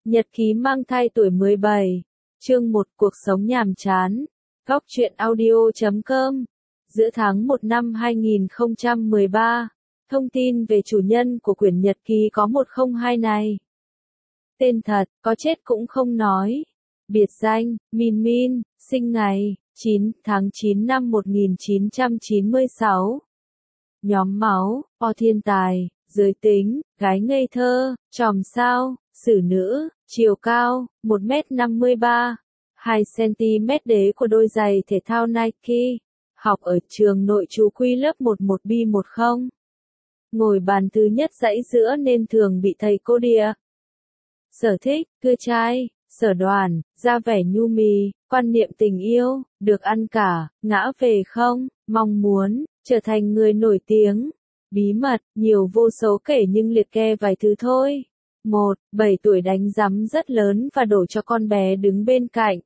Nhật ký mang thai tuổi 17. Chương 1 Cuộc sống nhàm chán. Góc truyện audio.com. Giữa tháng 1 năm 2013. Thông tin về chủ nhân của quyển nhật ký có 102 này. Tên thật, có chết cũng không nói. Biệt danh, Min Min, sinh ngày 9 tháng 9 năm 1996. Nhóm máu, O thiên tài, giới tính, gái ngây thơ, chòm sao, xử nữ, chiều cao, 1m53, 2cm đế của đôi giày thể thao Nike, học ở trường nội trú Quy lớp 11B10. Ngồi bàn thứ nhất dãy giữa nên thường bị thầy cô đìa. Sở thích, cưa trai, sở đoàn, ra vẻ nhu mì, quan niệm tình yêu, được ăn cả, ngã về không, mong muốn, trở thành người nổi tiếng. Bí mật, nhiều vô số kể nhưng liệt kê vài thứ thôi. 1. 7 tuổi đánh rắm rất lớn và đổ cho con bé đứng bên cạnh.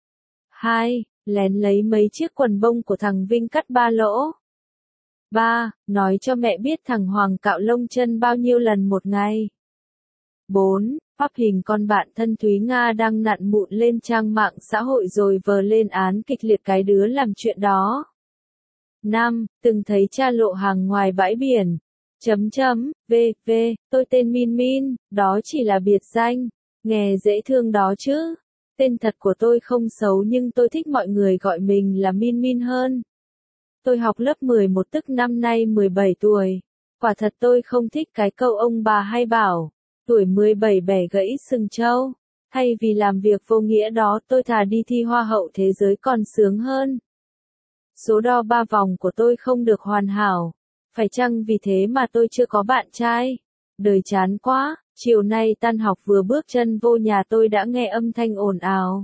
2. Lén lấy mấy chiếc quần bông của thằng Vinh cắt 3 lỗ. 3. Nói cho mẹ biết thằng Hoàng cạo lông chân bao nhiêu lần một ngày. 4. Up hình con bạn thân Thúy Nga đang nặn mụn lên trang mạng xã hội rồi vờ lên án kịch liệt cái đứa làm chuyện đó. 5. Từng thấy cha lộ hàng ngoài bãi biển. V. Tôi tên Min Min, đó chỉ là biệt danh. Nghe dễ thương đó chứ. Tên thật của tôi không xấu nhưng tôi thích mọi người gọi mình là Min Min hơn. Tôi học lớp 11 tức năm nay 17 tuổi. Quả thật tôi không thích cái câu ông bà hay bảo, tuổi 17 bẻ gãy sừng trâu. Thay vì làm việc vô nghĩa đó tôi thà đi thi Hoa hậu thế giới còn sướng hơn. Số đo 3 vòng của tôi không được hoàn hảo. Phải chăng vì thế mà tôi chưa có bạn trai? Đời chán quá, chiều nay tan học vừa bước chân vô nhà tôi đã nghe âm thanh ồn ào.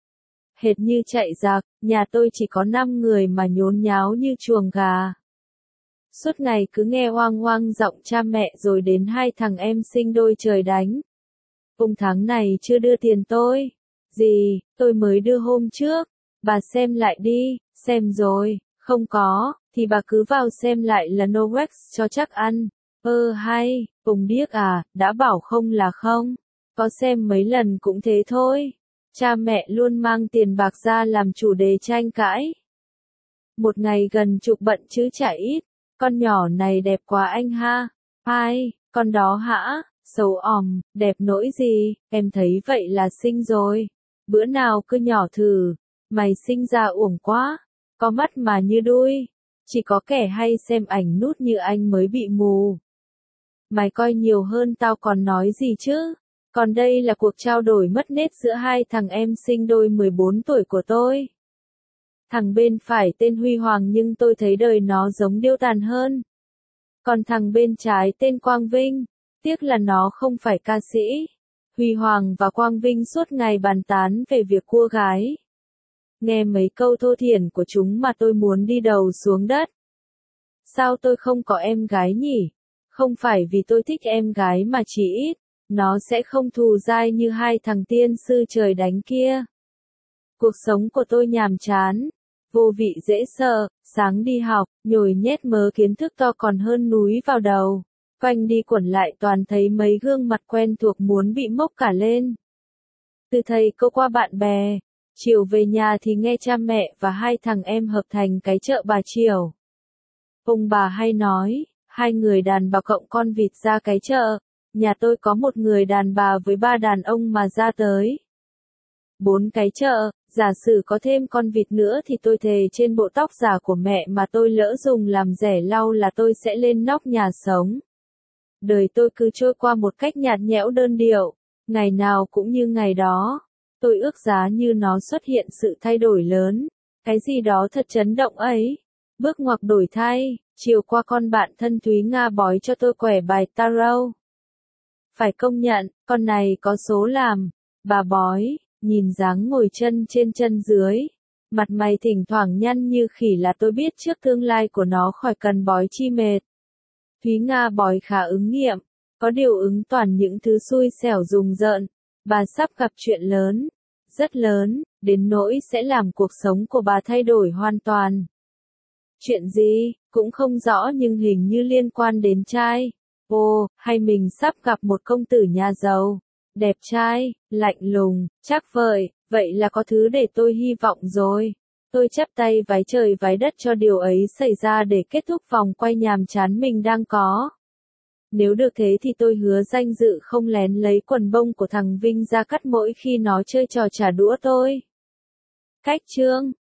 Hệt như chạy giặc, nhà tôi chỉ có 5 người mà nhốn nháo như chuồng gà. Suốt ngày cứ nghe oang oang giọng cha mẹ rồi đến 2 thằng em sinh đôi trời đánh. Ông tháng này chưa đưa tiền tôi. Gì, tôi mới đưa hôm trước. Bà xem lại đi, xem rồi, không có, thì bà cứ vào xem lại là no wax cho chắc ăn. Hay, ông điếc à, đã bảo không là không. Có xem mấy lần cũng thế thôi. Cha mẹ luôn mang tiền bạc ra làm chủ đề tranh cãi. Một ngày gần chục bận chứ chả ít. Con nhỏ này đẹp quá anh ha. Ai, con đó hả? Xấu òm, đẹp nỗi gì, em thấy vậy là xinh rồi. Bữa nào cứ nhỏ thử. Mày sinh ra uổng quá. Có mắt mà như đuôi. Chỉ có kẻ hay xem ảnh nút như anh mới bị mù. Mày coi nhiều hơn tao còn nói gì chứ. Còn đây là cuộc trao đổi mất nét giữa 2 thằng em sinh đôi 14 tuổi của tôi. Thằng bên phải tên Huy Hoàng nhưng tôi thấy đời nó giống điêu tàn hơn. Còn thằng bên trái tên Quang Vinh. Tiếc là nó không phải ca sĩ. Huy Hoàng và Quang Vinh suốt ngày bàn tán về việc cua gái. Nghe mấy câu thô thiển của chúng mà tôi muốn đi đầu xuống đất. Sao tôi không có em gái nhỉ? Không phải vì tôi thích em gái mà chỉ ít. Nó sẽ không thù dai như 2 thằng tiên sư trời đánh kia. Cuộc sống của tôi nhàm chán. Vô vị dễ sợ, sáng đi học, nhồi nhét mớ kiến thức to còn hơn núi vào đầu. Quanh đi quẩn lại toàn thấy mấy gương mặt quen thuộc muốn bị mốc cả lên. Từ thầy cô qua bạn bè. Chiều về nhà thì nghe cha mẹ và 2 thằng em hợp thành cái chợ bà chiều. Ông bà hay nói, 2 người đàn bà cộng con vịt ra cái chợ. Nhà tôi có 1 người đàn bà với 3 đàn ông mà ra tới 4 cái chợ. Giả sử có thêm con vịt nữa thì tôi thề trên bộ tóc giả của mẹ mà tôi lỡ dùng làm rẻ lau là tôi sẽ lên nóc nhà sống. Đời tôi cứ trôi qua một cách nhạt nhẽo đơn điệu. Ngày nào cũng như ngày đó. Tôi ước giá như nó xuất hiện sự thay đổi lớn. Cái gì đó thật chấn động ấy. Bước ngoặt đổi thay. Chiều qua con bạn thân Thúy Nga bói cho tôi quẻ bài tarot. Phải công nhận, con này có số làm. Bà bói, nhìn dáng ngồi chân trên chân dưới. Mặt mày thỉnh thoảng nhăn như khỉ là tôi biết trước tương lai của nó khỏi cần bói chi mệt. Thúy Nga bói khá ứng nghiệm. Có điều ứng toàn những thứ xui xẻo rùng rợn. Bà sắp gặp chuyện lớn. Rất lớn, đến nỗi sẽ làm cuộc sống của bà thay đổi hoàn toàn. Chuyện gì, cũng không rõ nhưng hình như liên quan đến trai. Ồ, hay mình sắp gặp một công tử nhà giàu. đẹp trai, lạnh lùng, chắc vậy là có thứ để tôi hy vọng rồi. Tôi chắp tay vái trời vái đất cho điều ấy xảy ra để kết thúc vòng quay nhàm chán mình đang có. Nếu được thế thì tôi hứa danh dự không lén lấy quần bông của thằng Vinh ra cắt mỗi khi nó chơi trò trả đũa tôi. Cách chương